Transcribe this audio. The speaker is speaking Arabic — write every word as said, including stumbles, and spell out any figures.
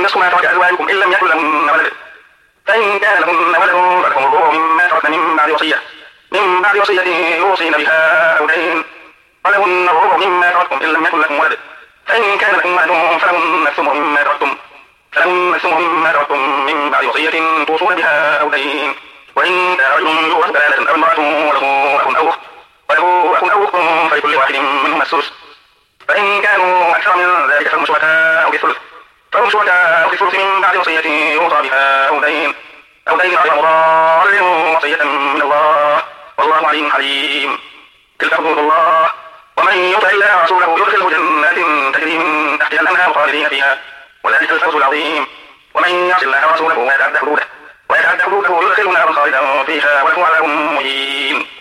نصف ما ترك أزواجكم إن لم يكن لهن ولد فإن كان لهن ولد فلكم الربع مما تركن من بعد وصية من بعد وصية يوصين بها أو دين ولهن الربع مما تركتم إن لم يكن لكم ولد فإن كان لكم ولد فلهن الثمن مما تركتم فلهن الثمن مما تركتم من بعد وصية توصون بها أو دين وإن كان رجل يورث كلالة أو امرأة وله أخ أو أخت وله أخ أو أخت فلكل واحد منهما السدس فإن كانوا أكثر من ذلك فهم شركاء في الثلث فهم شركاء في الثلث من بعد وصية يوصى بها أو دين أو دين غير مضار وصية من الله والله عليم حليم تلك حدود الله ومن يطع الله ورسوله يدخله جنات تجري من تحتها الأنهار خالدين فيها وذلك الفوز العظيم ومن يعص الله ورسوله ويتعدى حدوده ويتعدى حدوده يدخله نارا خالدا فيها وله عذاب مهين